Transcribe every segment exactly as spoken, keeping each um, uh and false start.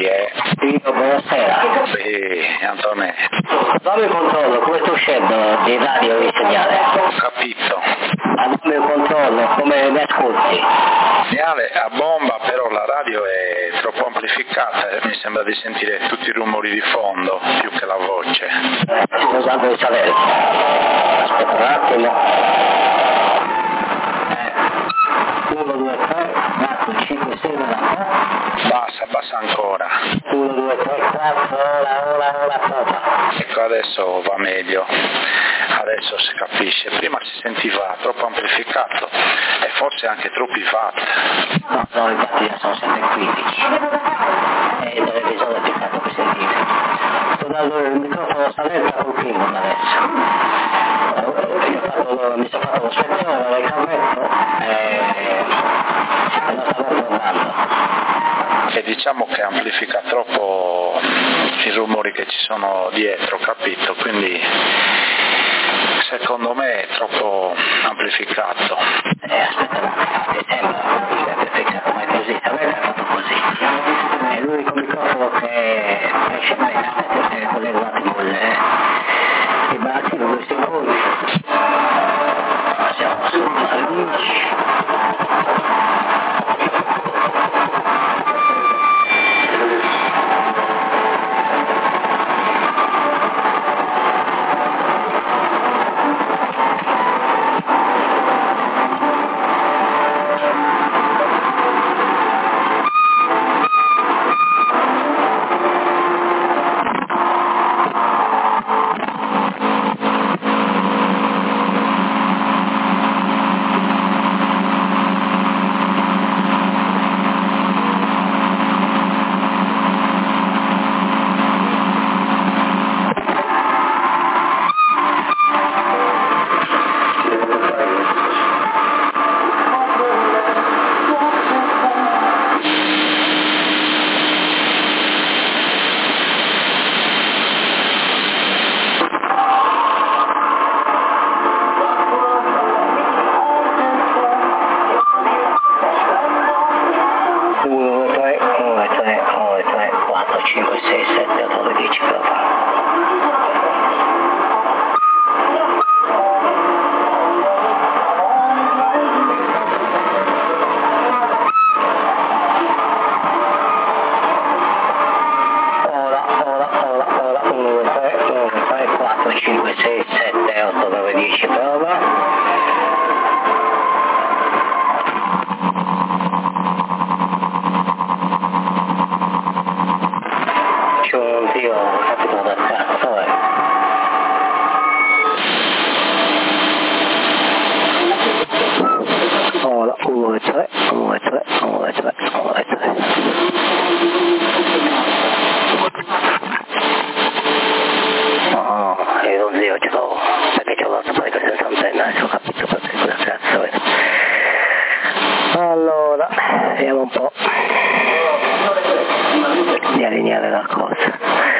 Chi è? Io, buonasera. Sì, Antonio. Dammi il controllo, come sta uscendo di radio il segnale? Ho capito. Ah, dammi il controllo, come mi ascolti? Segnale a bomba, però la radio è troppo amplificata e mi sembra di sentire tutti i rumori di fondo, più che la voce. Sto usando il Salerno. Aspetta un attimo. uno, due, tre, quattro, cinque, sei, novanta. Bassa, bassa ancora. uno, due, tre, quattro, ora, ora, ora, ora. Ecco, adesso va meglio. Adesso si capisce. Prima si sentiva troppo amplificato e forse anche troppi watt. No, no, infatti già sono sempre quindici. E il televisore è più fatto per sentire. Sto dando il microfono Salerno col primo adesso. Fatto, mi sono fatto lo spettone del cavetto e lo stavo provando. E diciamo che amplifica troppo i rumori che ci sono dietro, capito? Quindi secondo me è troppo amplificato. Eh, aspetta un attimo, mi sembra amplificato, ma è così, Salerno è fatto così. È l'unico microfono che esce bene, aspetta che collego un attimo il, il barattino, due secondi. Siamo su undici. cinque, sei, sette, otto, nove, dieci, prova. Ora, ora, ora, ora, uno, due, tre, uno, due, tre, quattro, cinque, sei, sette, otto, nove, dieci, prova. Io ho capito da cazzo, eh. Ora, uno, due, tre, uno, due, tre, uno, due, tre, uno, due, tre. No, io non zio ce l'ho, perché ce l'ho dato poi questa antenna, adesso ho capito perché cosa cazzo è. Allora, vediamo un po' di allineare la cosa.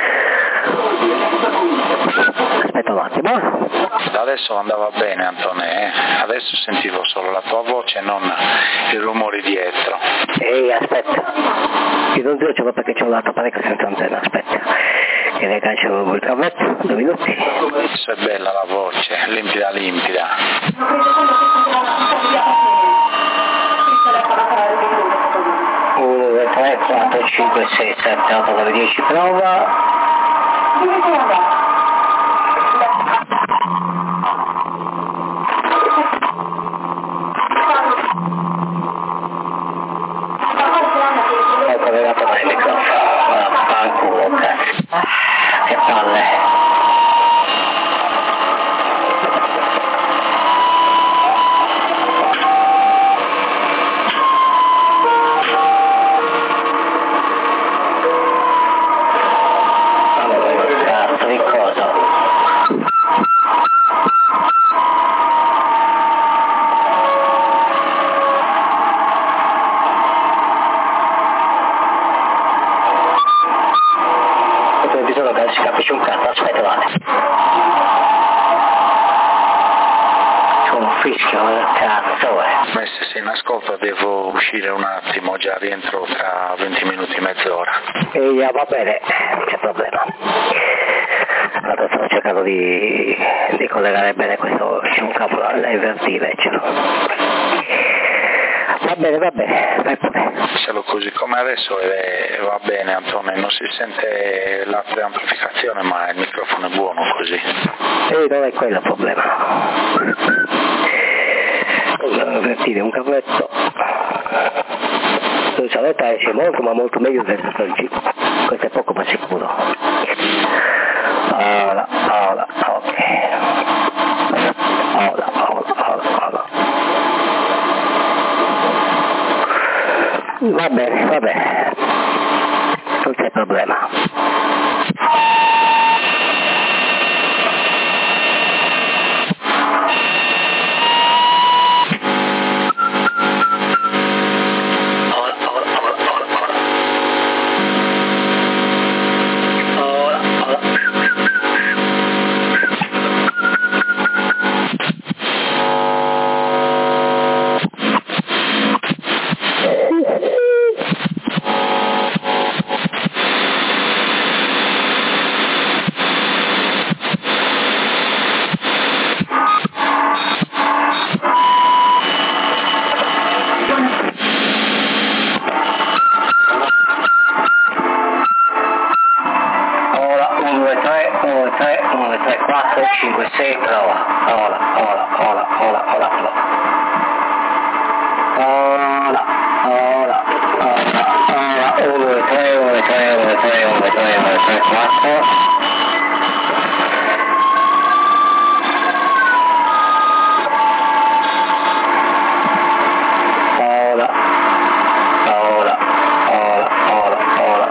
Aspetta un attimo. Adesso andava bene, Antonio, eh? Adesso sentivo solo la tua voce e non i rumori dietro. Ehi, aspetta. Io non dico ce l'ho perché ci ho dato parecchio senza antenna, aspetta. Che ne cancello il travetto, due minuti. Adesso è bella la voce, limpida limpida. uno, due, tre, quattro, cinque, sei, sette, otto, nove, dieci, prova. Ho collegato mai il microfono. Ah, fanculo, cazzo. Che palle. Si capisce un cazzo, aspetta, vale. C'ho un fischio, cazzo è. Beh, se sei in ascolto devo uscire un attimo, già rientro tra venti minuti, mezz'ora. E ja, va bene, non c'è problema. Allora sto cercando di, di collegare bene questo sciuncapo all'invertire, ce l'ho. Va bene, va bene, vai pure. Ce l'ho così come adesso e va bene, Antonio, non si sente la preamplificazione ma il microfono è buono così. E non è quello il problema. Dobbiamo invertire un cavetto. La saletta esce molto ma molto meglio del G. Questo è poco ma sicuro. Ora, ora, ok. Ora, ora, ora, ora. Va bene, va bene. Non c'è problema. cinque, sei, prova. Ora, ora, ora, ora, ora, ora. Ora, ora, ora, ora. uno, due, tre, uno, due, tre, uno, due, tre, uno, due, tre, uno, due, tre, quattro. Ora, ora, ora, ora, ora.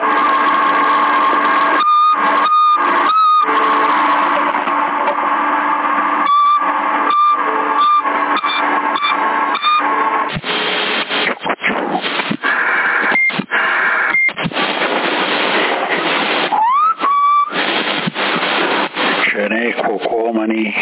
Ceneco, Comani.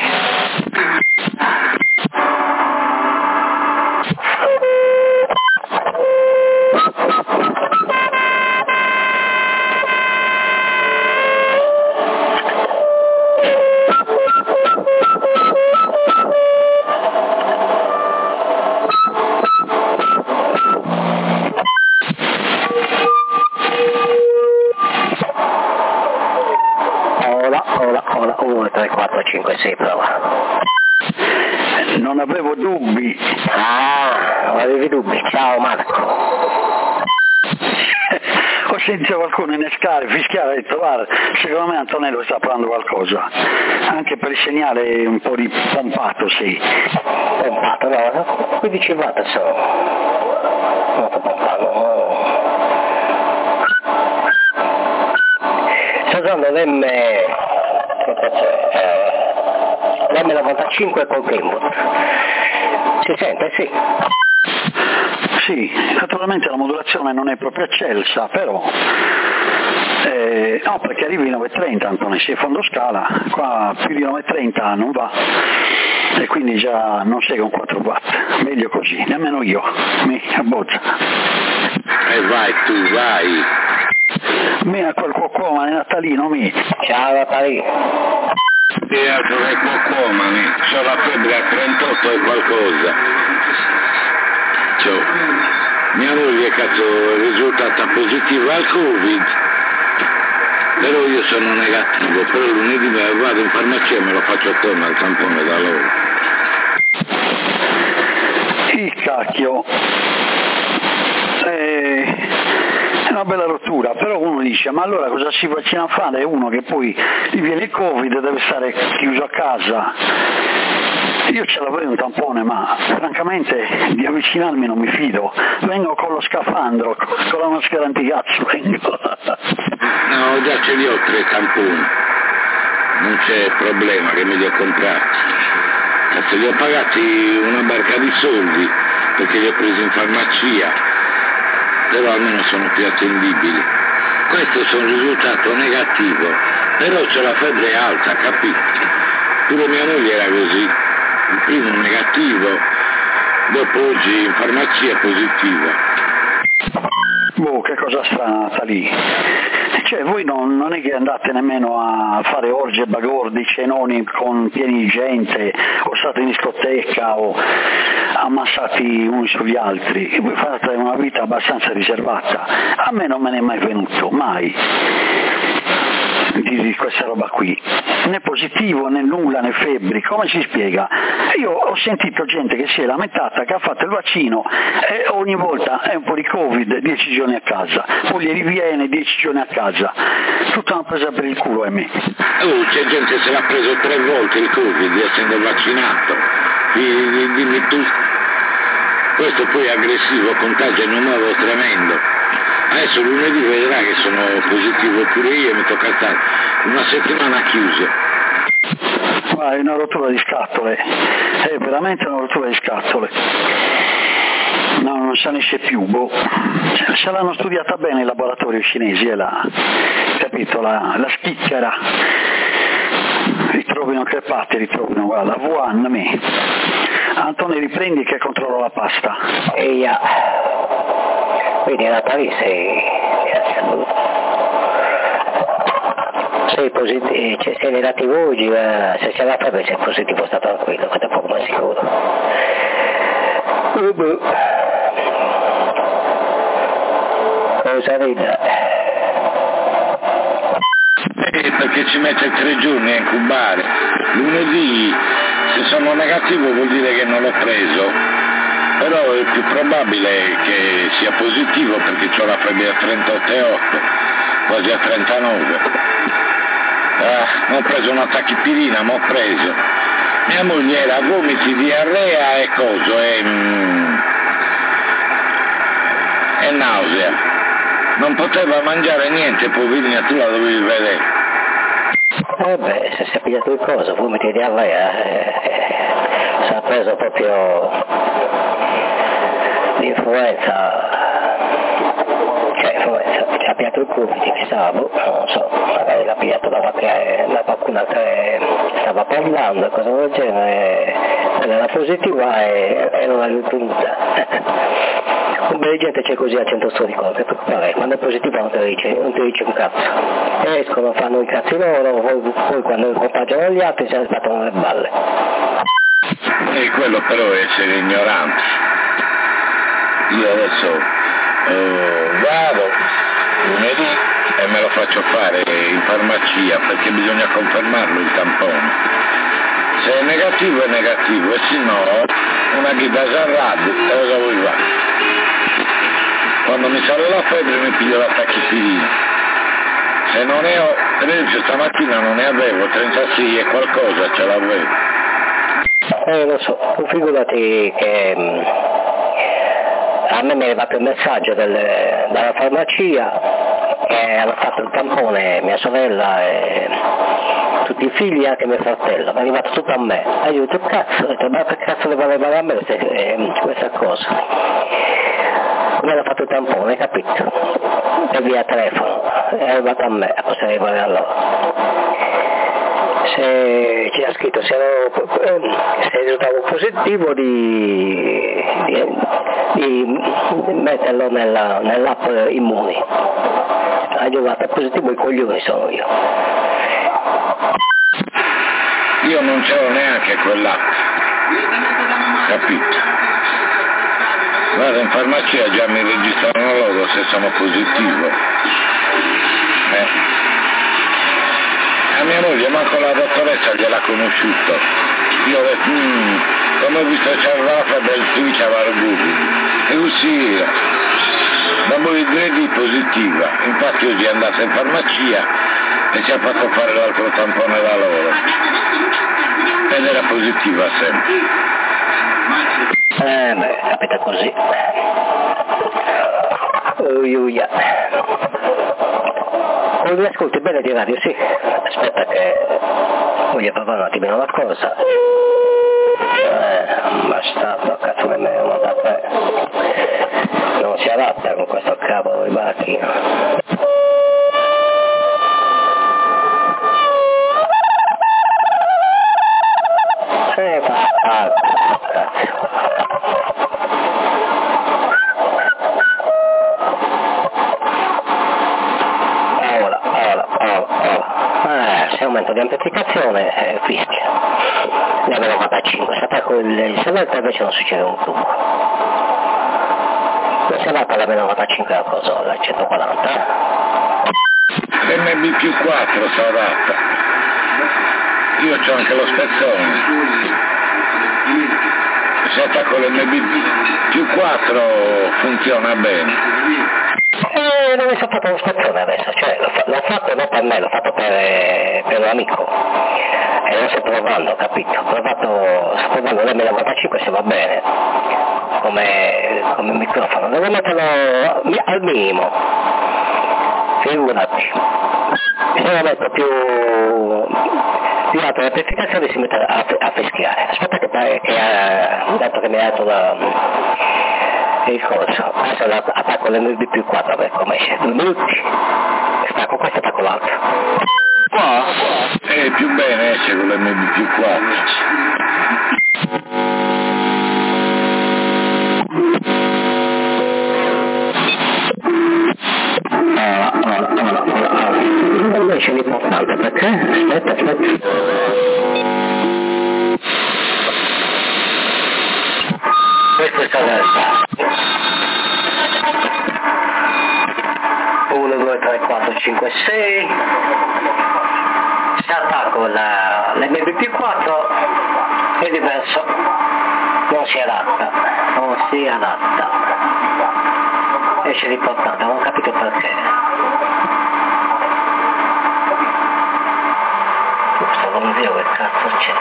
uno, tre, quattro, cinque, sei, prova. Non avevo dubbi. Ah, non avevi dubbi. Ciao Marco. Ho sentito qualcuno innescare, fischiare, ho detto guarda, secondo me Antonello sta parlando qualcosa. Anche per il segnale un po' di pompato, sì. Pompato, no? quindici watt sono. Molto pompato. Sto usando l'M... l'M novantacinque col Greenwood. Si sente? Sì. Sì, naturalmente la modulazione non è proprio eccelsa, però eh, no, perché arrivi ai nove e trenta, Antonio, sei fondo scala, qua più di nove e trenta non va e quindi già non sei con quattro watt, meglio così, nemmeno io, mi abbozza. E eh vai tu, vai. Mi a quel cuocoma, è Natalino, mi. Ciao Natalino. Teatro e cuocoma, mi. C'ho la febbre a trentotto e qualcosa. Ciao. Mia moglie, cazzo, è risultata positiva al Covid, però io sono negativo, però lunedì vado in farmacia e me lo faccio torno al tampone da loro. Il cacchio. Eh, è una bella rottura, però uno dice ma allora cosa si vaccina a fare? È uno che poi gli viene il Covid e deve stare chiuso a casa. Io ce l'avrei un tampone, ma francamente di avvicinarmi non mi fido. Vengo con lo scafandro, con la maschera antigazzo vengo. No, già ce li ho tre tamponi. Non c'è problema che me li ho comprati. Cazzo, li ho pagati una barca di soldi perché li ho presi in farmacia, però almeno sono più attendibili. Questo sono risultato negativo, però c'ho la febbre alta, capito? Pure mia moglie era così. il primo negativo, dopo oggi in farmacia positiva. Boh, che cosa strana nata lì. Cioè voi non, non è che andate nemmeno a fare orge bagordi, cenoni con pieni di gente, o state in discoteca o ammassati uni sugli altri, e voi fate una vita abbastanza riservata. A me non me ne è mai venuto, mai, di, di questa roba qui, né positivo né nulla né febbri. Come si spiega? Io ho sentito gente che si è lamentata che ha fatto il vaccino e ogni volta è un po' di Covid, dieci giorni a casa, poi gli riviene dieci giorni a casa, tutta una presa per il culo a me. Oh, c'è gente che se l'ha preso tre volte il Covid essendo vaccinato, dimmi tu. Questo poi è aggressivo, contagia in un modo tremendo. Adesso lunedì vedrà che sono positivo pure io e mi tocca stare una settimana chiuso. Ma è una rottura di scatole, è veramente una rottura di scatole. No, non se ne esce più, boh. Se l'hanno studiata bene i laboratori cinesi, è la, capito, la, la schicchera. Ritrovino crepati, ritrovino, guarda, Wuhan, me. Antoni, riprendi che controllo la pasta. Eia, quindi da Parigi sei positivo, cioè, sei negativo oggi, ma se c'è la febbre sei positivo, sta tranquillo, questo è poco ma sicuro. Uh, uh. Cosa rida? Eh, perché ci mette tre giorni a incubare. Lunedì, se sono negativo vuol dire che non l'ho preso, però è più probabile che sia positivo perché ho la febbre a trentotto virgola otto, quasi a trentanove. Ah, ho preso una tachipirina, ma ho preso. Mia moglie era vomiti, diarrea e coso, e, mm, e nausea. Non poteva mangiare niente, poverina, tu la dovevi vedere. Eh beh, se si è pigliato il coso, vomiti e diarrea, eh, eh, si è preso proprio l'influenza, cioè influenza, si è pigliato il Covid, chissà, boh, non so, magari l'ha pigliato da qualche, da qualcuna che stava parlando, cosa del genere, ed era positiva e, e non l'ha ritenuta. Un bel gente c'è così al centro storico, non ti preoccupare, quando è positivo non ti dice, non ti dice un cazzo. Escono, fanno i cazzi loro, poi, poi quando contagiano gli altri si aspettano le balle. E quello però è essere ignoranti. Io adesso eh, vado lunedì e me lo faccio fare in farmacia perché bisogna confermarlo il tampone. Se è negativo è negativo e se no una ghida Zarrad, cosa vuoi fare? Quando mi sale la febbre mi piglio la tachipirina. Se non ne ho, per esempio stamattina non ne avevo, trentasei e qualcosa ce l'avevo. Eh lo so, figurati che mh, a me mi è arrivato il messaggio del, dalla farmacia che hanno fatto il tampone mia sorella e tutti i figli, anche mio fratello, è arrivato tutto a me. E io ho detto cazzo, ho detto, ma per cazzo le valeva a me questa, eh, questa cosa? Mi hanno fatto il tampone, capito? E via telefono, è arrivato a me, posso arrivare a loro. Se c'era scritto se, ero, se risultavo positivo di, di, di metterlo nella, nell'app Immuni. Arrivato positivo, i coglioni sono io. Io non c'ero neanche quell'app, capito? Guarda, in farmacia già mi registrano loro se sono positivo. Eh. A mia moglie, manco la dottoressa gliel'ha conosciuto. Io ho detto, mmm, come ho visto c'era la febbre, il Twitch aveva il Google. E così era. Dopo il gradi positiva. Infatti oggi è andata in farmacia e ci ha fatto fare l'altro tampone da loro. Ed era positiva sempre. Eh beh, capita così. Uiuia. Non mi ascolti bene di radio, sì. Aspetta che voglio provare un attimino la cosa. Eh, bastardo, cazzo di me, non da te. Non si adatta con questo cavolo di macchina. Eh, Ah, grazie. Ora, ora, ora, ora. Ah, se aumento di amplificazione eh, fischia. Ne avevo fatta a cinque, se attacco il saletta invece non succede un tubo. La saletta l'abbiamo fatta a cinque al console, a centoquaranta. Eh? M B più quattro si adatta. Io c'ho anche lo spezzone. Se attacco l'M B più quattro funziona bene. Eh, non mi sono fatto lo spezzone adesso, cioè l'ho, fa- l'ho fatto non per me, l'ho fatto per, per un amico. E lo sto provando, capito? Ho provato, sto provando l'M novantacinque se va bene, come, come microfono. Devo metterlo al minimo, figurati. Se lo metto più, più alto l'amplificazione si mette a, a fischiare. Aspetta che, che ha detto che mi ha dato la, il coso. Adesso attacco l'M B più quattro per come esce. Due minuti. Stacco questo e attacco l'altro. Qua è più bene esce con l'M B più quattro. Invece l'importante perché? Aspetta, aspetta. Questo è stato uno, due, tre, quattro, cinque, sei. Se attacco la, l'M B più quattro è diverso, non si adatta, non si adatta. Esce l'importante, non ho capito perché. Non vedo che cazzo c'è.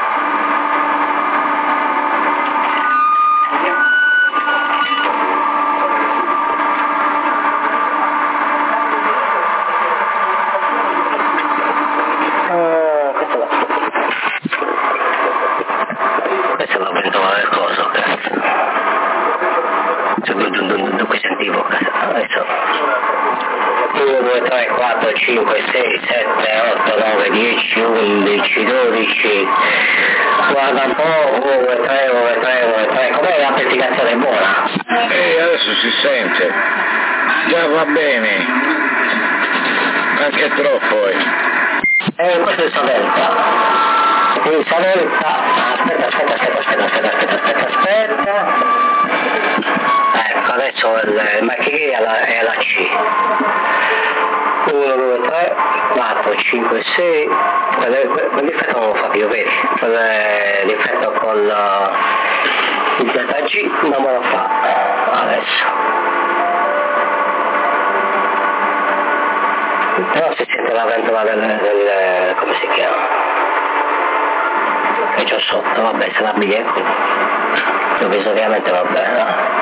Uh, questo va. Questo va per trovare il coso, cazzo. Dunque sentivo, cazzo. Adesso uno, due, tre, quattro, cinque, sei, sette, otto, nove, dieci, undici, dodici, guarda un po', uno, due, tre, uno, due, tre, uno, due, tre, com'è l'amplificazione buona? E adesso si sente, già va bene, anche troppo eh. Eh, questo è il Savelta, il Savelta, aspetta, aspetta, aspetta, aspetta, aspetta, aspetta, aspetta, aspetta. Ecco, adesso il macchina è alla, è alla C. uno, due, tre, quattro, cinque, sei. Quell'effetto non lo fa più, vedi? L'effetto con uh, il delta G non me lo fa adesso. Però si sente la ventola del, del come si chiama? Che c'ho sotto, vabbè, se la biglietto. Provvisoriamente va bene, no?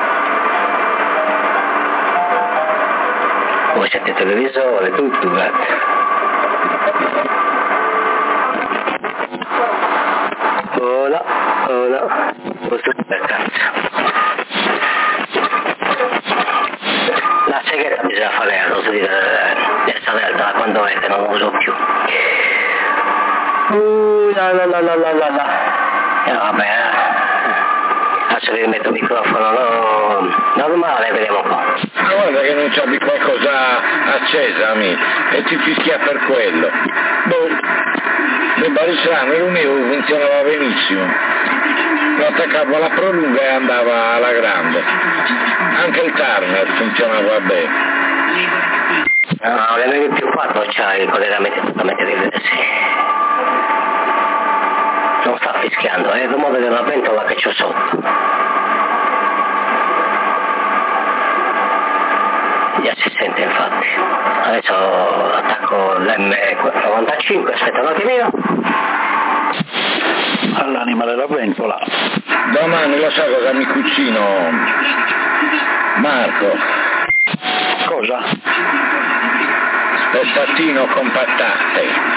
Voi sentite il televisore, tutto, guarda. Ora, ora, questo per cazzo. La segreta bisogna fare la cosa di questa delta, quando è che non lo uso più. Uh, la la la la la la la. E vabbè, adesso vi metto il microfono no, normale, vediamo un po'. Ma guarda che non c'abbi qualcosa accesa, amico, e ti fischia per quello. Boh, le barisciane, l'unico funzionava benissimo. Lo attaccavo alla prolunga e andava alla grande. Anche il Turner funzionava bene. No, l'M più quattro c'ha i collegamenti totalmente diversi. Non sta fischiando, è il rumore della ventola che c'ho sotto. Già si sente infatti. Adesso attacco l'M novantacinque, aspetta un attimino. All'anima della ventola. Domani lo sai cosa mi cucino, Marco? Cosa? Spezzatino con patate.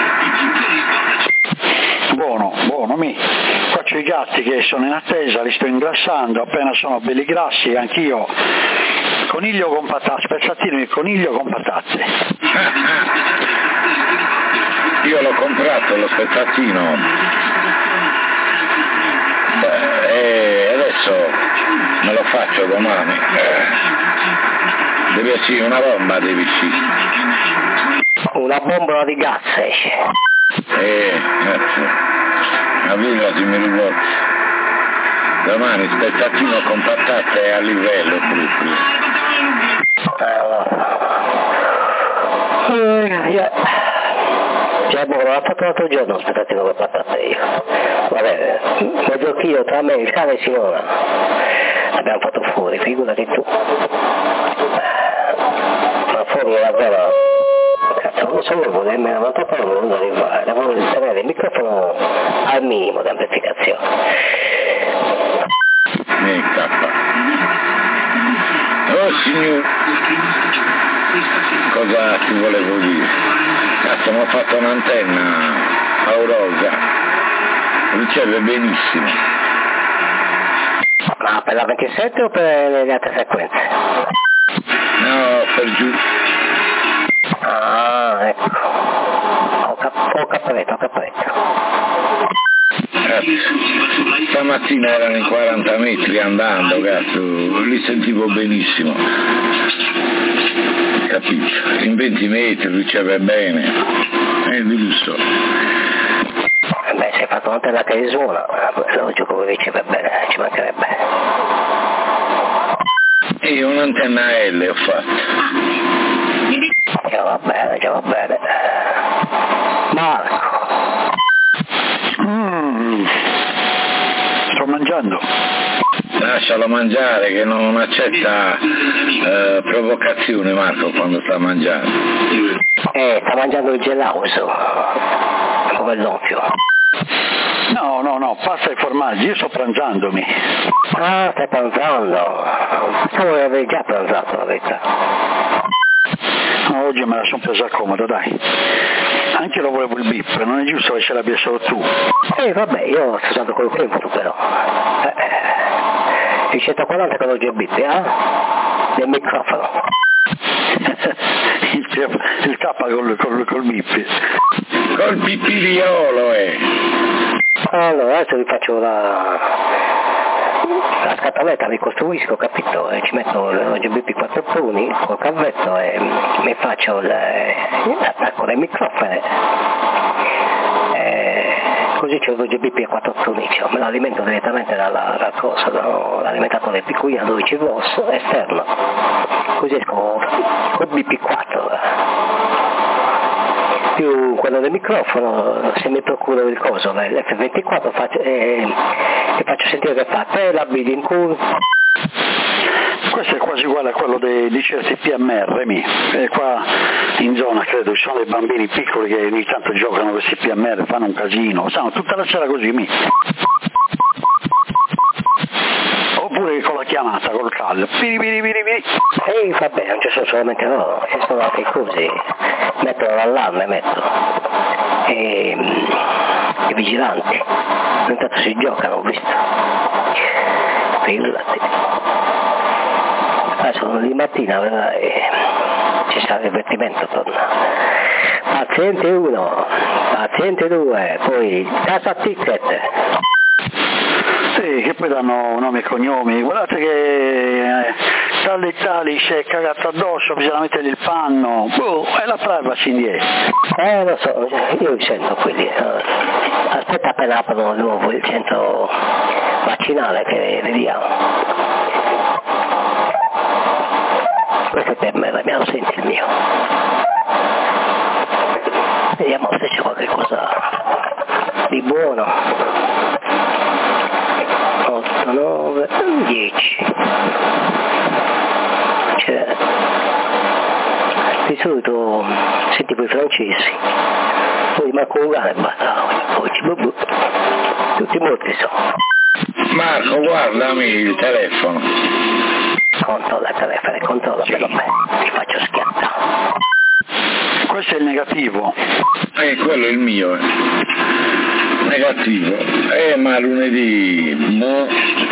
Buono, buono, mi. Qua c'ho i gatti che sono in attesa, li sto ingrassando, appena sono belli grassi, anch'io. Coniglio con patate, spezzatino di coniglio con patate. Io l'ho comprato lo spezzatino. Beh, E adesso me lo faccio domani. Eh, devi essere una bomba, devi essere. Una bombola di gas esce. Eh, cazzo. Ma viva se mi ricordo. Domani spettativa compattata e a livello proprio. Eh, cioè, boh, l'ho fatto l'altro giorno, aspettativa compattata io. Vabbè, mezzo chilo tra me, il cane e Simona. L'abbiamo fatto fuori, figurati tu. Ma fuori davvero. Cazzo, non so voi, me l'hanno fatto la volontà di fare, la volontà di tenere il microfono al minimo di amplificazione. Mi cappa. Oh signor, cosa ti volevo dire? Cazzo, mi ho fatto un'antenna paurosa, riceve benissimo. Ma per la ventisette o per le altre frequenze? No, per giù. Ah, ecco. Ho, cap- ho capito, ho capito. Cazzo, stamattina erano in quaranta metri andando, cazzo, li sentivo benissimo. Capito? In venti metri riceve bene. È giusto. Beh, se hai fatto un'antenna che suona, lo gioco che riceve bene, ci mancherebbe. E io un'antenna L ho fatto. Già va bene, già va bene. Marco. Mm. Sto mangiando. Lascialo mangiare che non accetta eh, provocazioni Marco quando sta mangiando. Eh, sta mangiando il gelauso. Come l'onfio. No, no, no, pasta e formaggi, io sto pranzandomi. Ah, stai pranzando. Pensavo che avevi già pranzato, la verità. No, oggi me la sono presa comoda, dai. Anche lo volevo il bip, non è giusto che ce l'abbia solo tu. Eh, vabbè, io sto usando col tempo, però. Eh, il centoquaranta con lo G B T, eh? Del microfono. il, il tappa col, col, col bip. Col pipiriolo, eh. Allora, adesso vi faccio la... la scatoletta, mi costruisco, capito? E ci metto lo G B P quattro puni col cavetto e mi faccio l'attacco dei microfoni. E così c'è lo G B P a quattro puni, cioè, me lo alimento direttamente dalla, dalla cosa, dall'alimentatore piccolino a dodici volt esterno. Così esco col B P quattro. Più quello del microfono, se mi procuro il coso, l'F ventiquattro faccio, eh, ti faccio sentire che fa te la vedi in culo. Questo è quasi uguale a quello dei, di certi P M R, mi. E qua in zona credo ci sono dei bambini piccoli che ogni tanto giocano questi P M R, fanno un casino, stanno tutta la sera così, mi. Oppure con la chiamata, col callo. Piri piri piri piri. E vabbè, non ci sono solamente loro, ci sono anche così. Mettono l'allarme, metto. E i vigilanti. Intanto si giocano, ho visto. Figurati. Adesso di mattina vedrai, ci sarà il divertimento, torna. Paziente uno, paziente due, poi casa ticket. Sì, che poi danno nomi e cognomi, guardate che eh, tale e tali si è cagato addosso, bisogna mettergli il panno, boh, e la privacy indietro. Eh lo so, io li sento quelli, aspetta appena aprono di nuovo il centro vaccinale che vediamo. Questo è per me, l'abbiamo sentito il mio. Vediamo se c'è qualche cosa di buono. otto, nove, dieci. Cioè, di solito sentivo i francesi, poi Marco Ugane e basta, poi ci bubu, tutti morti sono. Marco, guardami il telefono. Controlla il telefono, controlla per me, ti faccio schiattare. Questo è il negativo. Eh, quello è il mio, eh. Negativo. Eh, ma lunedì, boh.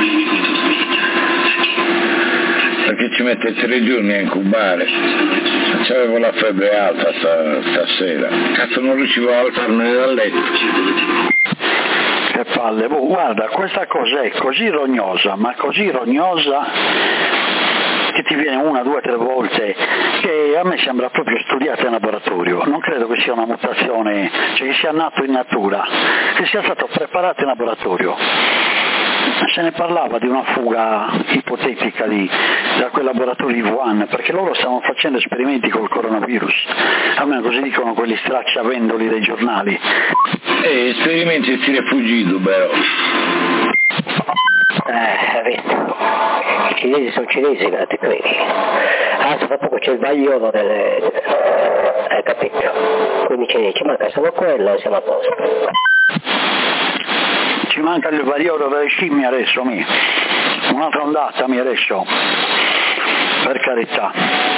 Perché ci mette tre giorni a incubare. C'avevo la febbre alta sta, stasera. Cazzo, non riuscivo a alzarmene dal letto. che palle, oh, guarda, questa cosa è così rognosa, ma così rognosa che ti viene una, due, tre volte, che a me sembra proprio studiata in laboratorio. Non credo che sia una mutazione, cioè che sia nato in natura, che sia stato preparato in laboratorio. Se ne parlava di una fuga ipotetica di, da quel laboratorio di Wuhan, perché loro stavano facendo esperimenti col coronavirus, almeno così dicono quelli stracciavendoli dai giornali. Eh, esperimenti e si è fuggito però. Eh, hai visto? I cinesi sono cinesi, ma ti credi? Adesso fra poco c'è il vagliolo delle... hai capito? Quindi ci manca solo quello e siamo a posto. Ci manca il variolo delle scimmie adesso, mi. Un'altra ondata, mi adesso. Per carità.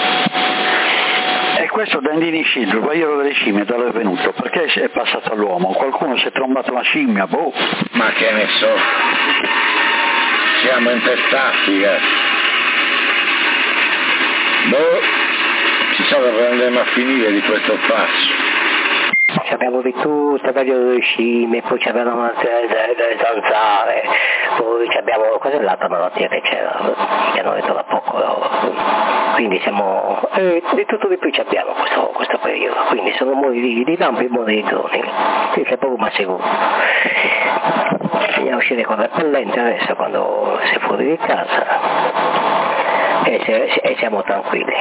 E questo Dandini Scild, il variolo delle scimmie, da dove è venuto? Perché è passato all'uomo? Qualcuno si è trombato una scimmia, boh. Ma che ne so. Siamo infestati, cazzo. Boh, chissà dove andremo a finire di questo passo. Abbiamo di tutto, abbiamo le scimmie, poi abbiamo le zanzare, poi abbiamo quella è l'altra malattia che c'era, che hanno detto da poco, quindi siamo, eh, di tutto di più ci abbiamo questo, questo periodo, quindi sono modi di, di lampi e modi di droni, quindi è proprio ma sicuro. Bisogna uscire con le repellente adesso quando si è fuori di casa e, se, e siamo tranquilli.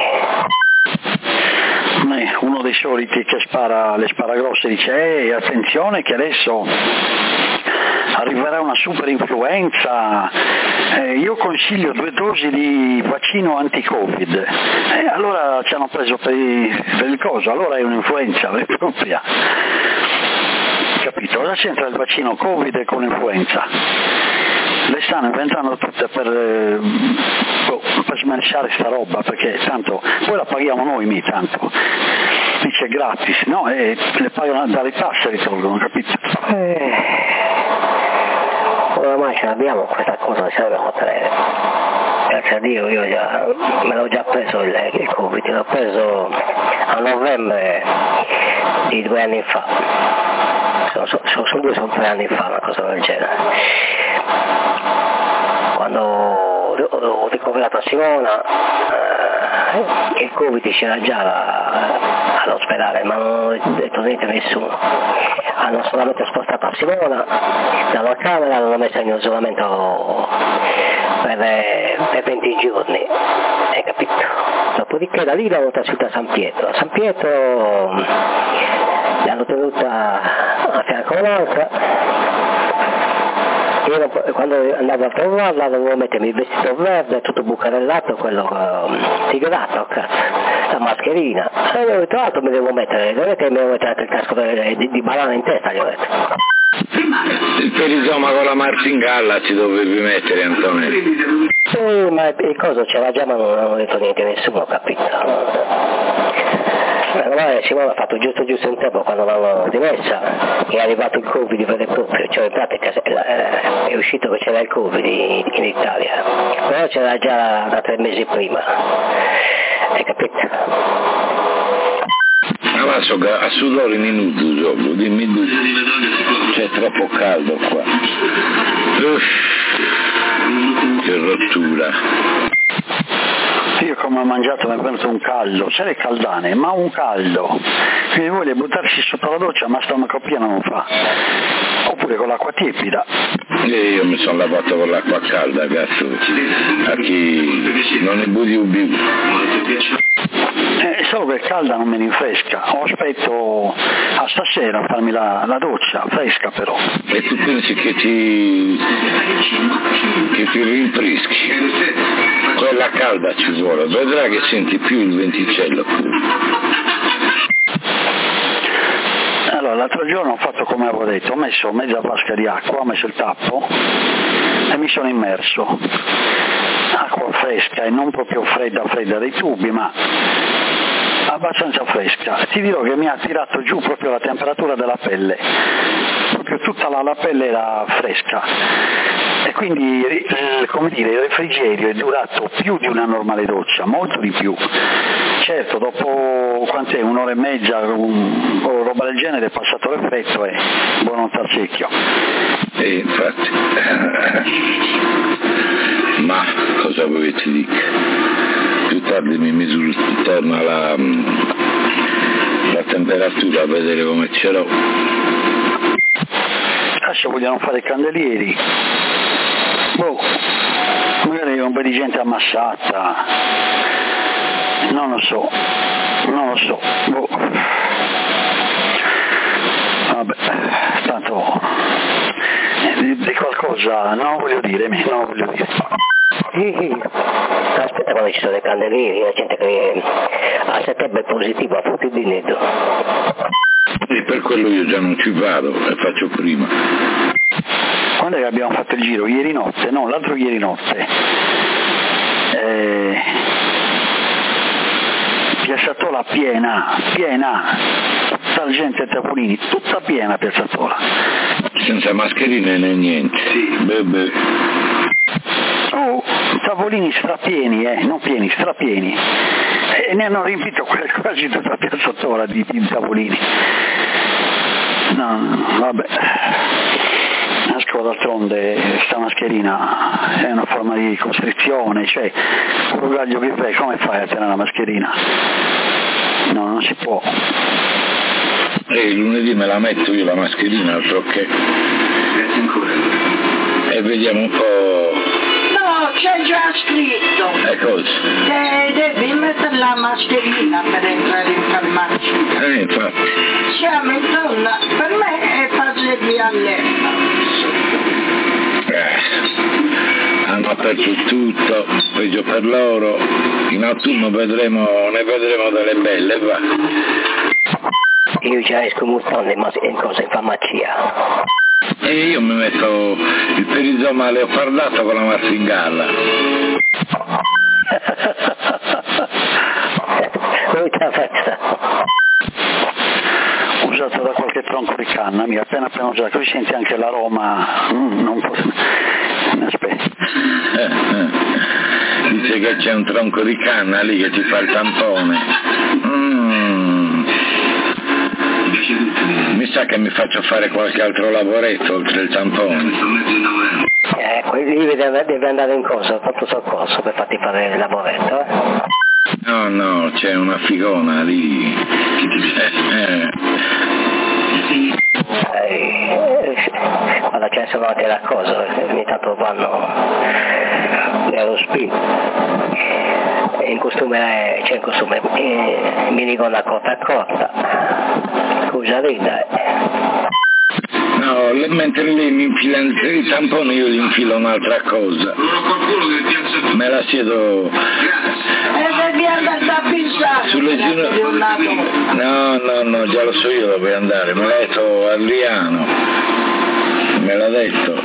Uno dei soliti che spara le sparagrosse dice eh, attenzione che adesso arriverà una super influenza, eh, io consiglio due dosi di vaccino anti-Covid, e eh, allora ci hanno preso per, i, per il coso, allora è un'influenza vera e propria, capito? Cosa c'entra il vaccino Covid con l'influenza? Le stanno inventando tutte per, eh, per smerciare sta roba, perché tanto poi la paghiamo noi, mi tanto dice gratis, no? E le pagano dalle tasse, li tolgono, capito? Eh, oramai ce l'abbiamo questa cosa, ce l'abbiamo tre. Grazie a Dio io già, me l'ho già preso il, il Covid, l'ho preso a novembre di due anni fa. Sono, sono, sono due, sono tre anni fa, una cosa del genere. Quando ho ricoverato a Simona, eh, il Covid c'era già la, all'ospedale, ma non ho detto niente a nessuno. Hanno solamente spostato a Simona dalla camera, l'hanno messa in isolamento per, per venti giorni, hai capito? Dopodiché da lì l'hanno trasferita a San Pietro. A San Pietro l'hanno tenuta a fianco all'altra. Io non, quando andavo a trovarla dovevo mettermi il vestito verde, tutto bucarellato, quello um, tigrato, cazzo, la mascherina. E io ho detto, altro mi devo mettere, non è che mi devo mettere il casco di, di, di banana in testa, gli ho detto. Il perizoma con la martingalla ci dovevi mettere, Antonio. Sì, ma il coso c'era già, ma non ho detto niente a nessuno, capito? Allora Simone ha fatto giusto giusto in tempo quando l'hanno dimessa, è arrivato il Covid vero e proprio, cioè in pratica è uscito che c'era il Covid in Italia, però c'era già da tre mesi prima, hai capito? Adesso a sudore minuto sopra, dimmi tu, c'è troppo caldo qua. Uff, che rottura. Io come ho mangiato mi è venuto un caldo, c'è le caldane, ma un caldo, quindi vuole buttarsi sotto la doccia ma stomaco pieno non fa, oppure con l'acqua tiepida. E io mi sono lavato con l'acqua calda, cazzo, a chi non ne butti un più. Eh, solo che calda non me ne rinfresca, o aspetto a stasera a farmi la, la doccia, fresca però. E tu pensi che ti, che ti rinfreschi? Quella calda ci vuole, vedrai che senti più il venticello. Allora, l'altro giorno ho fatto come avevo detto, ho messo mezza vasca di acqua, ho messo il tappo e mi sono immerso. Acqua fresca e non proprio fredda fredda dei tubi, ma abbastanza fresca. Ti dirò che mi ha tirato giù proprio la temperatura della pelle, proprio tutta la, la pelle era fresca e quindi eh, come dire, il refrigerio è durato più di una normale doccia, molto di più. Certo, dopo quant'è, un'ora e mezza un, o roba del genere è passato l'effetto e buon notte al secchio. E infatti, ma cosa vuoi che ti dica? Più tardi mi misuro intorno alla, alla temperatura a vedere come ce l'ho. Lascia, vogliono fare i candelieri. Boh, magari un po' di gente ammassata. Non lo so, non lo so. Boh. Vabbè, tanto di, di qualcosa non voglio dire, non voglio dire. Aspetta quando ci sono i candelieri, la gente che a settembre è positivo, a frutti di netto. E per quello io già non ci vado e faccio prima. Quando è che abbiamo fatto il giro? Ieri notte? No, l'altro ieri notte. Eh, Piazzatola piena, piena, tutta la gente a tavolini, tutta piena Piazzatola. Senza mascherine né niente. Sì. Beh, beh. Oh, tavolini strapieni, eh, non pieni, strapieni. E ne hanno riempito quasi tutta Piazzatola di, di tavolini. No, vabbè. Nasco d'altronde, sta mascherina è una forma di costrizione, cioè, quello gaglio che fai, come fai a tenere la mascherina? No, non si può. E lunedì me la metto io la mascherina, altro che. Grazie ancora. E vediamo un po'. No, c'è già scritto. E cosa? Che devi mettere la mascherina per entrare in farmacia. Eh, infatti. Siamo in zona, per me è fase di allerta. Eh, hanno aperto tutto, peggio per loro. In autunno vedremo, ne vedremo delle belle, va. Io già esco mostrando in cosa in farmacia. E io mi metto il perizoma leopardato con la marsingalla. Brutta festa. Usato da qualche tronco di canna, mi appena appena usato, così senti anche l'aroma, mm, non posso. Aspetta. Dice che c'è un tronco di canna lì che ti fa il tampone. Mm. Mi sa che mi faccio fare qualche altro lavoretto oltre il tampone. Ecco, lì deve andare in cosa, fatto soccorso per farti fare il lavoretto, eh? No, no, c'è una figona lì. Eh, eh. Quando c'è solo anche la cosa, ogni tanto vanno nello spin. E in costume, c'è in costume, eh, minigonna corta corta, cosa rida. No, mentre lei mi infila il tampone io gli infilo un'altra cosa. Me la siedo. E devi andare da pisare. Sulle ginocchia. No, no, no, già lo so io dove andare, me l'ha detto Adriano. Me l'ha detto.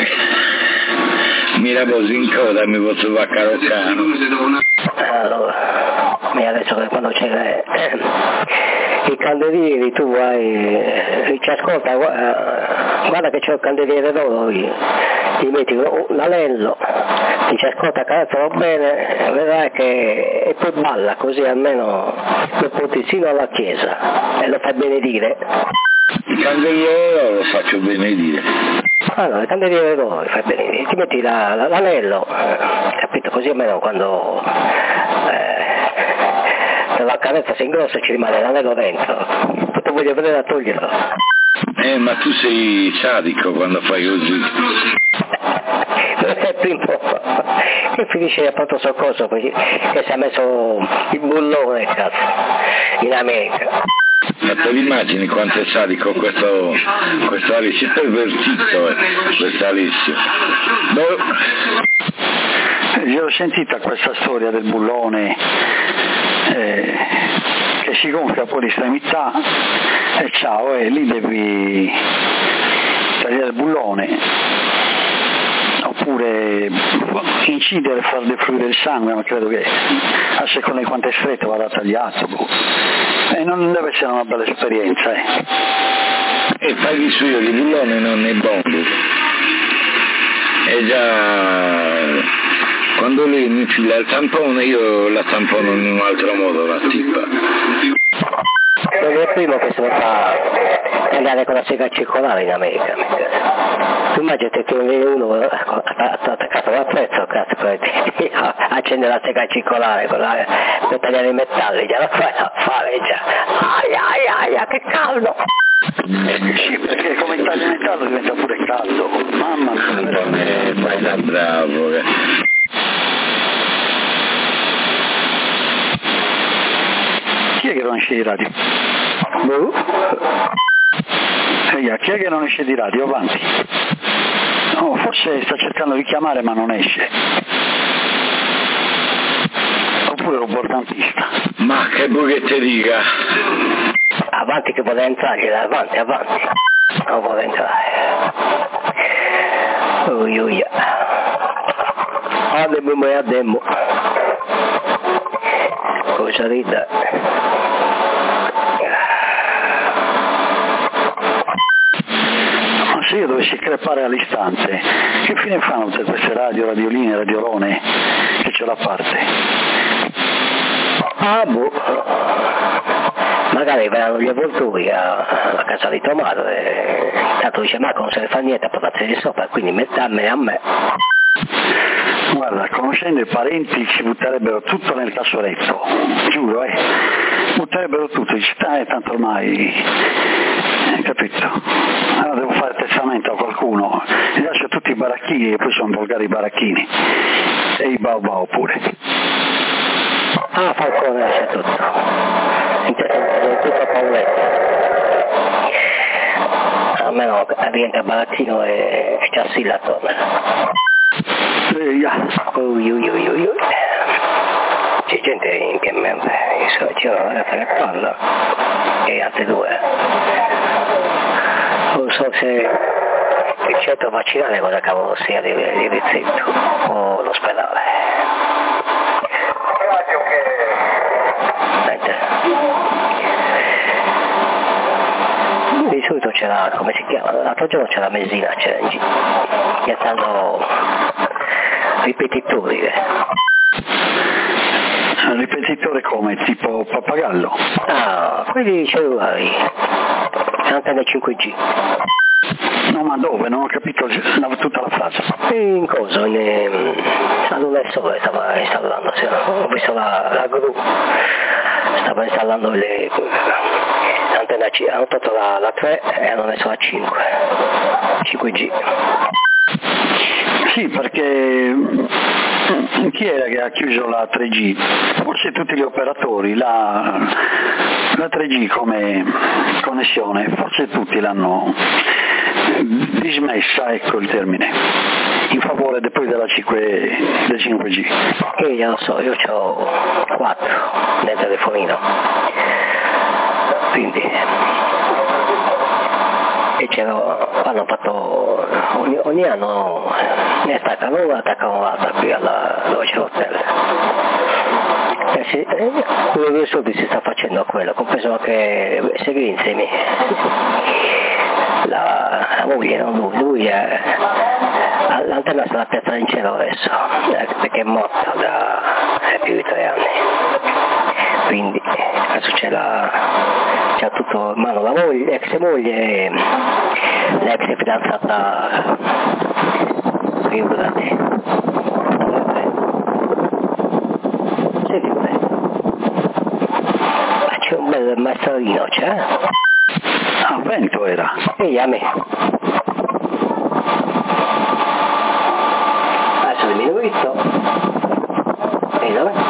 Mi raposi in coda, mi posso va caroccare. Allora, mi ha detto che quando c'è eh, i candelieri tu vai, eh, ci ascolta, guarda, guarda che c'è il candeliere d'oro, ti metti l'anello, ti ci ascolta, cazzalo bene, vedrai che e poi balla, così almeno lo porti sino alla chiesa e lo fai benedire. Il candeliere lo faccio benedire. Allora, il candeliere d'oro lo fai benedire, ti metti la, la, l'anello, eh, capito, così almeno quando eh, la carezza si ingrossa ci rimane l'anello dentro, tutto voglio vedere a toglierlo. Eh, ma tu sei sadico quando fai così. Non è il primo che finisce a pronto soccorso che si è messo il bullone, cazzo, in America. Ma te l'immagini quanto è sadico questo, questo Alessio? È pervertito, eh, questo Alessio. Boh. Io ho sentita questa storia del bullone eh, che si gonfia poi l'estremità e ciao, e lì devi tagliare il bullone oppure incidere e far defluire il sangue, ma credo che a seconda di quanto è stretto vada tagliato, boh. E non deve essere una bella esperienza, eh. E paghi su io di bullone non ne bondo. E già quando lui mi infila il tampone io la tampono in un altro modo la tipa. Non è il primo che se ne fa tagliare con la sega circolare in America. Tu immagini che viene uno attaccato al prezzo, cazzo, accende la sega circolare con la, per tagliare i metalli, già la fai a fare già. Aia aia aia, che caldo! Eh, sì, perché come tagli il metallo diventa pure caldo, mamma mia. Fai da bravo. Chi è che non esce di radio? Boh. Ehi, chi è che non esce di radio? Avanti. Oh, forse sta cercando di chiamare ma non esce. Oppure un portantista. Ma che vuoi che ti dica? Avanti che vuole entrare, avanti, avanti. Non vuole entrare. Ui ui. Ademo e ademo. Cosa rida? Ma se io dovessi crepare all'istante, che fine fanno tutte queste radio, radioline, radiolone che c'è da parte? Ah boh. Magari verranno gli avvoltoi a, a casa di tua madre, tanto dice Marco non se ne fa niente a portarsi di sopra, quindi dammene a me. Guarda, conoscendo i parenti ci butterebbero tutto nel cassoletto, giuro, eh. Butterebbero tutto, dici, eh, tanto ormai, hai capito? Allora devo fare testamento a qualcuno, gli lascio tutti i baracchini e poi sono volgari i baracchini, e i baobao pure. Ah, Falcone lascia tutto, intendo tutto a Pauletto. Almeno rientra il baracchino e c'è sì la torna. Ui ui ui ui. C'è gente in che mente, io c'è una ragazza che parla e altre due. Non so se il centro vaccinale cosa cavolo sia di, di Rizzetto o l'ospedale. Niente. Di solito c'era, come si chiama, l'altro giorno c'era Messina, c'era in giro, piazzando ripetitori. Un ripetitore come? Tipo pappagallo? Ah, quelli cellulari, antenne cinque G. No, ma dove? Non ho capito tutta la frase. In cosa? In, a non è sole stava installando, ho visto la, la gru, stava installando le l'antenna C, hanno tolto la, la tre e hanno messo la cinque, cinque G. Sì, perché chi era che ha chiuso la tre G? Forse tutti gli operatori, la, la tre G come connessione, forse tutti l'hanno dismessa, ecco il termine, in favore poi della cinque, del cinque G. E io lo so, io ho quattro nel telefonino, quindi e c'ero, hanno fatto ogni, ogni anno ne attaccano una, attaccano l'altra qui alla, dove c'è l'hotel. E si, eh, quello dei soldi si sta facendo a quello, compreso anche Segrinzemi, la, la moglie, non lui, lui è, l'antenna sta la piazza in cielo adesso, perché è morta da più di tre anni. Quindi adesso c'è la c'ha tutto in mano la moglie, l'ex moglie e l'ex fidanzata, figurati. Senti com'è? Ma c'è un bel maestrino, c'è? Ah, vento era? Ehi, a me. Adesso diminuito. Ehi, dove?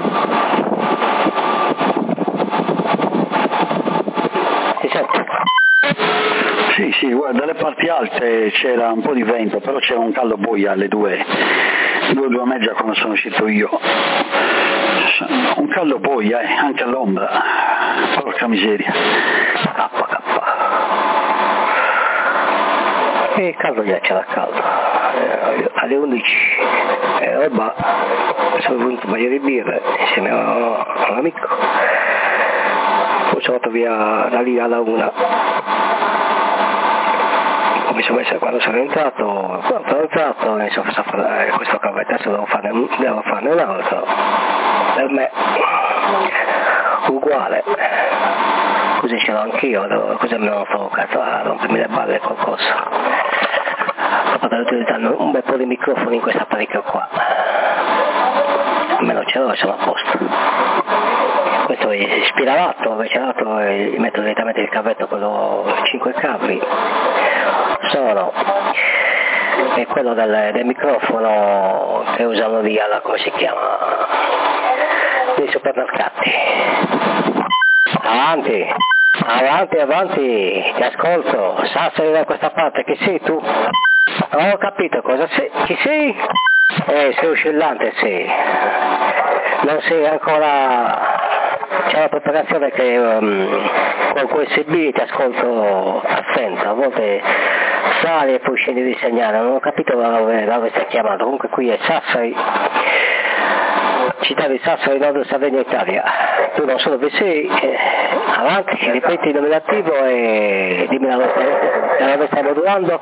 Sì, sì, guarda, dalle parti alte c'era un po' di vento, però c'era un caldo boia alle due, due, due e mezza quando sono uscito io. Un caldo boia, eh, anche all'ombra, porca miseria. Kappa, kappa. E caldo già c'era caldo, eh, alle undici, e roba, sono venuto un paio di birre insieme a, a un amico. Poi sono andato via da lì alla una, mi sono messo quando sono entrato, quando sono entrato mi sono messo a fare questo caffè, adesso devo farne, devo farne un altro, per me uguale, così ce l'ho anch'io, così me lo fa cazzo a rompermi le balle qualcosa. Ho fatto utilizzando un bel po' di microfoni in questo apparecchio qua, almeno ce l'ho e sono a posto. Questo è spiralato, invece l'altro metto direttamente il cavetto, quello cinque cavi sono, e quello del, del microfono che usano lì alla, come si chiama, dei supermercati. Avanti, avanti, avanti, ti ascolto. Sassari da questa parte, chi sei tu? Non ho capito cosa sei, chi sei? Eh, sei oscillante, sì. Non sei ancora, c'è la preparazione che um, con U S B ti ascolto assente, a volte sale e poi scendi di segnale, non ho capito dove, dove stai chiamando, comunque qui è Sassari, città di Sassari, Nord Sardegna, Italia. Tu non so dove sei, eh, avanti, ripeti il nominativo e dimmi da dove stai, da dove stai modulando.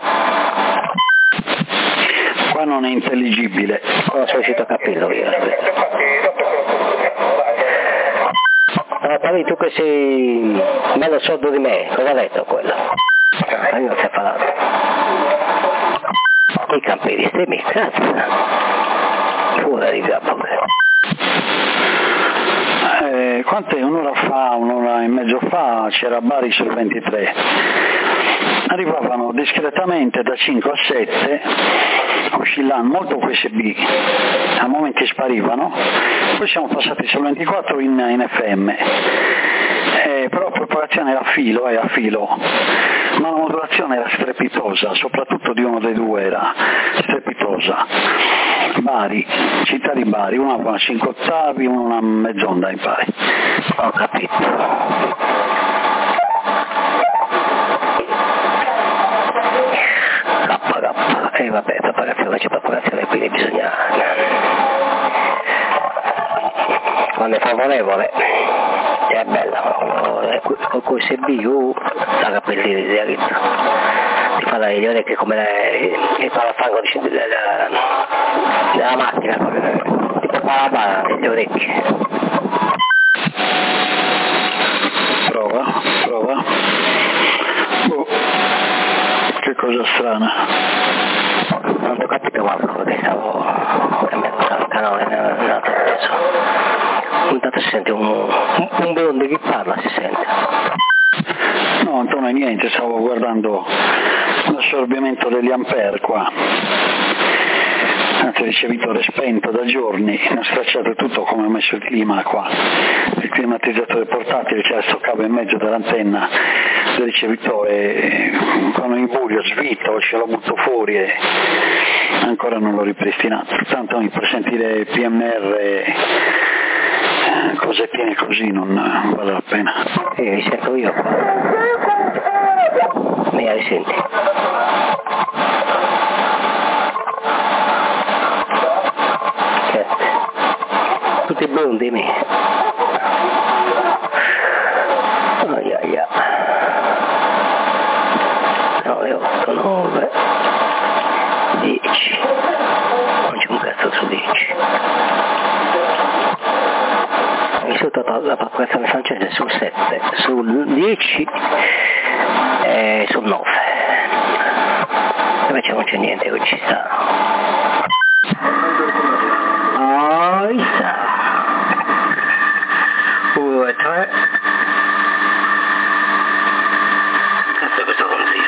Qua non è intelligibile. Non sono riuscito a capirlo io. Allora, parli tu che sei meno sordo di me, cosa ha detto quello? Ah, io non si è parlato. I camperisti mi cazzo. Pure di capo. Eh, quant'è? Un'ora fa, un'ora e mezzo fa c'era Bari sul ventitré. Arrivavano discretamente da cinque a sette, oscillando molto U S B, a momenti sparivano, poi siamo passati sul ventiquattro in, in F M, eh, però la propagazione era a filo, è a filo, ma la modulazione era strepitosa, soprattutto di uno dei due era strepitosa. Bari, città di Bari, una a cinque ottavi, una mezz'onda in pari. Ho capito. E eh, vabbè, preparazione, c'è preparazione, quindi bisogna, quando è favorevole, è bella, con col C B U, la capelli di diritto, ti fa le orecchie come le, il parafango della, della macchina, tipo parabana delle orecchie. Prova, prova. Oh, che cosa strana. Non ho capito qualcosa che stavo cambiando il canale nell'altro preso. Intanto si sente un, un, un biondo che parla, si sente. No, Antonio, niente, stavo guardando l'assorbimento degli ampere qua. Anzi, ricevitore spento da giorni, ho stracciato tutto come ho messo il clima qua. Il climatizzatore portatile, c'era sto cavo in mezzo dell'antenna del ricevitore, quando in buio svito, ce lo butto fuori e ancora non l'ho ripristinato. Tanto per sentire P M R, cose piene così non, non vale la pena. Sì, li sento io qua. Mi risenti? Tutti biondi me. Ai ai ai. nove, otto, nove, dieci. Non c'è un cazzo su dieci. Mi sono dato la popolazione francese sul sette, sul dieci e sul nove. Invece non c'è niente che ci sta. Oh, sta. due, tre. Cazzo è questo consiglio?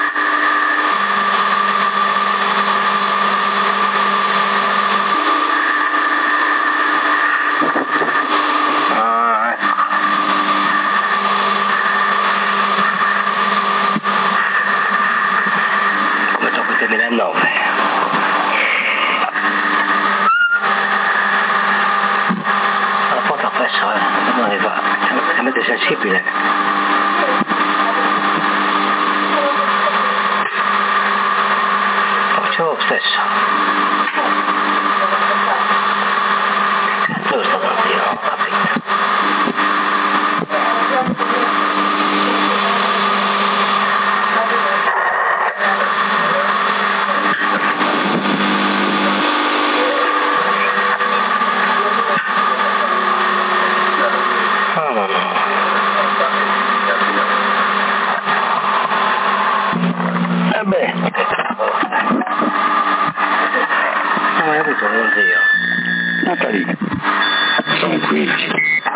Ah, ecco. Come dopo il duemilanove. La foto appresso, eh, non arriva, è veramente sensibile. Faccio lo stesso. Dove sto andando io? Non ho capito. No, no, no. capito, non zio. Natalino. Tranquilli.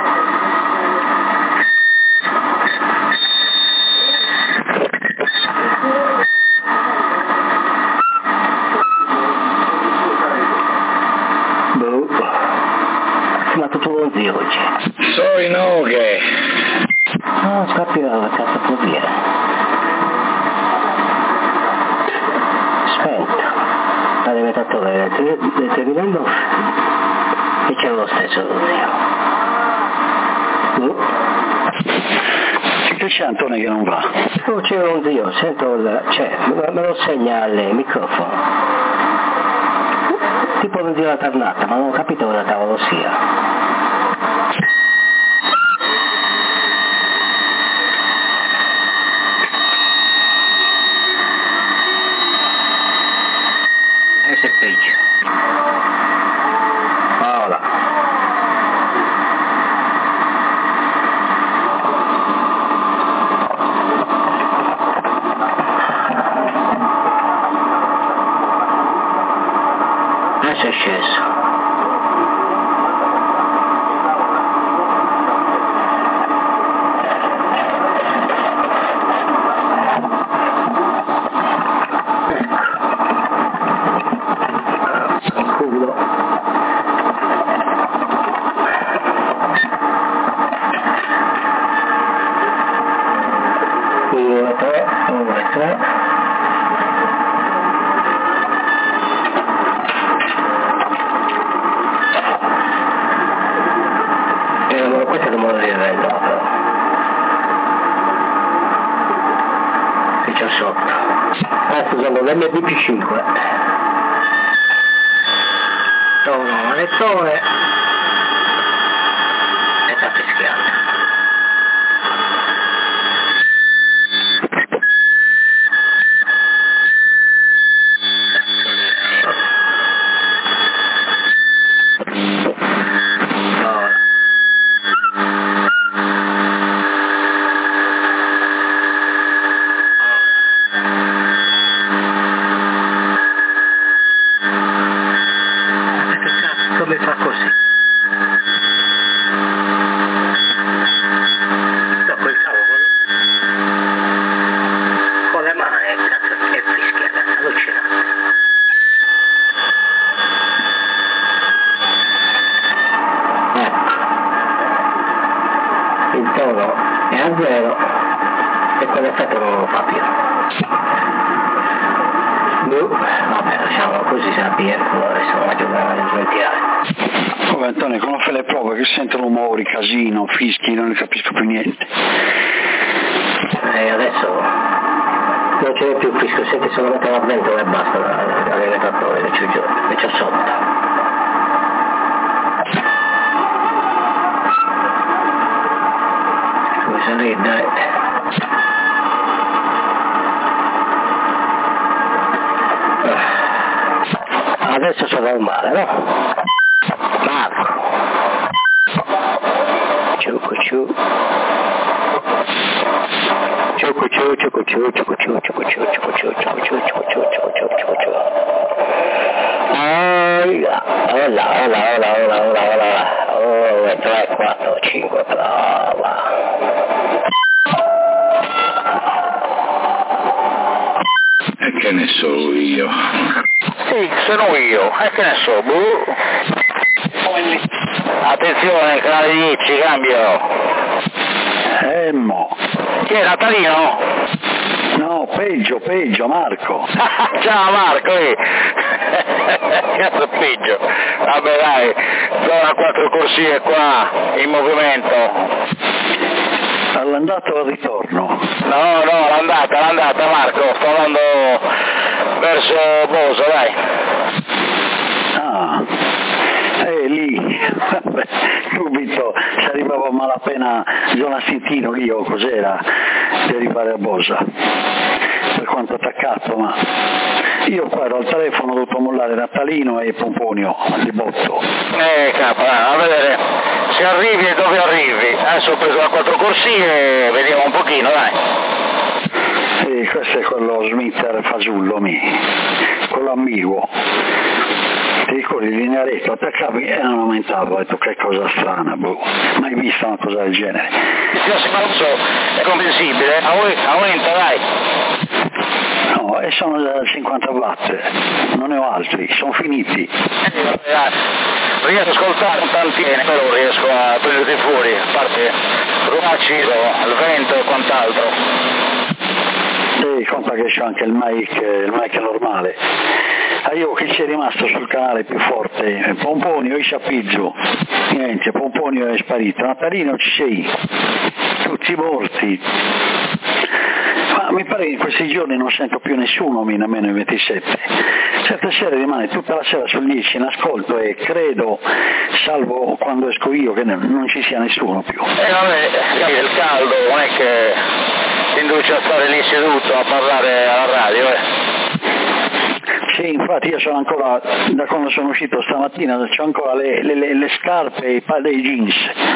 Boh. Ma tu non zio oggi. So in oghe. No, scappi la cazzo può dire. Spento. L'alimentatore determinando e c'è lo stesso lo zio. Uh. Che c'è Antonio che non va? Oh, c'è un zio, sento il... c'è, me lo segna al microfono. Tipo un zio la tornata, ma non ho capito cosa cavolo sia. Questo è peggio. Ora. Adesso è sceso. Uno, tre, uno, tre. Eh, questo è il modo di livello, però. Che c'ho sotto. Adesso usando l'emme di P cinque. Trovo un manettone. E sta fischiando. Come fa così? No, col cavolo con le mani, cazzo, che fischiata, allucinante. Ecco, il tono è a zero e quell'effetto non lo fa più. Boh, vabbè, lasciamolo così, se la pia il culo, adesso non voglio veramente smettere. Oh, Antonio, come fai le prove che sento rumori, casino, fischi, non ne capisco più niente. E adesso non ce n'è più fischio, senti solamente la ventola e basta l'alimentatore che c'ho giù, che c'ho sotto. Come se lì, dai. Adesso sono normale, no? Marco. Ciucu ciu. Ciucu ciu, ciucu ciu, ciucu ciu, ciucu ciu, ciucu ciu, ciucu ciu, ciucu ciu, ciucu ciu, ciucu ciu. Hola, hola, hola, hola, hola, hola, hola. Oh, tre, quattro, cinque, prova. E che ne so io? Sì, sono io, e che ne so, boh. Attenzione, canale dieci, cambio. Eh mo. Chi è, Natalino? No, peggio, peggio, Marco. Ciao Marco, eh. Cazzo peggio. Vabbè dai, zona quattro corsie qua, in movimento. All'andato o al ritorno? No, no, l'andata, l'andata Marco, sto andando verso Bosa, dai. Ah, eh lì, vabbè, subito, si arrivava a malapena zona Sintino, io cos'era, di arrivare a Bosa, per quanto attaccato, ma io qua ero al telefono, ho dovuto mollare Natalino e Pomponio di botto. Eh capo, a vedere se arrivi e dove arrivi. Adesso ho preso la quattro corsie, vediamo un pochino, dai. Sì, questo è quello Smitter fasullo, mi, quello ambiguo. ti ricordi in linea retta, attaccavi e non aumentava, ho detto che cosa strana, boh, mai vista una cosa del genere. Il spazio è comprensibile, aumenta dai. No, e sono da cinquanta watt, non ne ho altri, sono finiti. Riesco ad ascoltare un tantiene, però riesco a prenderti fuori, a parte rumacci, il vento e quant'altro. Sì, conta che c'ho anche il mic, il mic normale. Ah, io che c'è rimasto sul canale più forte, Pomponio e Sciappizzo, niente, Pomponio è sparito, Natalino ci sei, tutti morti. Ma mi pare che in questi giorni non sento più nessuno, nemmeno i ventisette. Certe sere rimane tutta la sera sul dieci in ascolto e credo, salvo quando esco io, che non ci sia nessuno più. Eh vabbè, il caldo non è che ti induce a stare lì seduto a parlare alla radio, eh. Sì, infatti io sono ancora, da quando sono uscito stamattina, ho ancora le, le, le, le scarpe e i dei jeans.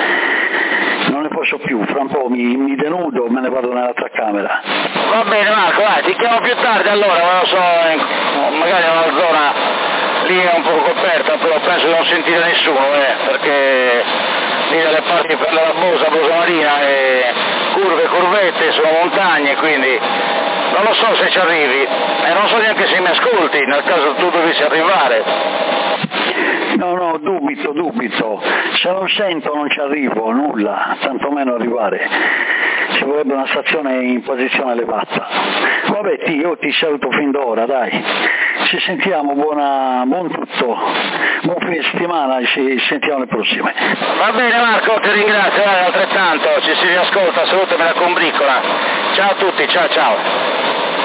Non ne posso più, fra un po' mi, mi denudo e me ne vado nell'altra camera. Va bene Marco, vai, ti chiamo più tardi allora, non lo so, magari in una zona lì è un po' coperta, però penso di non sentire nessuno, eh, perché lì dalle parti per la Bosa, Bosa Marina e curve, curvette, sono montagne, quindi non lo so se ci arrivi e non so neanche se mi ascolti, nel caso tu dovessi arrivare. No, no, dubito, dubito. Se non sento non ci arrivo, nulla, tantomeno arrivare. Ci vorrebbe una stazione in posizione elevata. Vabbè, ti, io ti saluto fin d'ora, dai. Ci sentiamo, buona, buon tutto. Buon fine settimana, ci sentiamo le prossime. Va bene Marco, ti ringrazio, eh, altrettanto, ci si riascolta, salutami la combricola. Ciao a tutti, ciao ciao.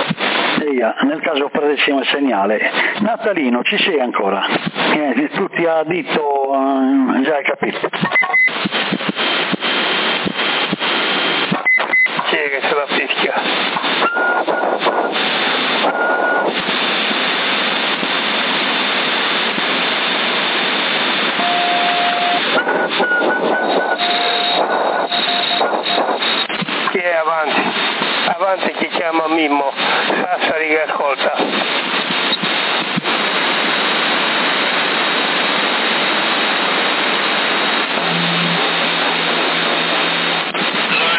Nel caso perdessimo il segnale. Natalino, ci sei ancora? Eh, tutti a dito, eh, già hai capito. Chi è che se la fischia? Chi è avanti? Avanti chi chiama Mimmo, Sassari che ascolta.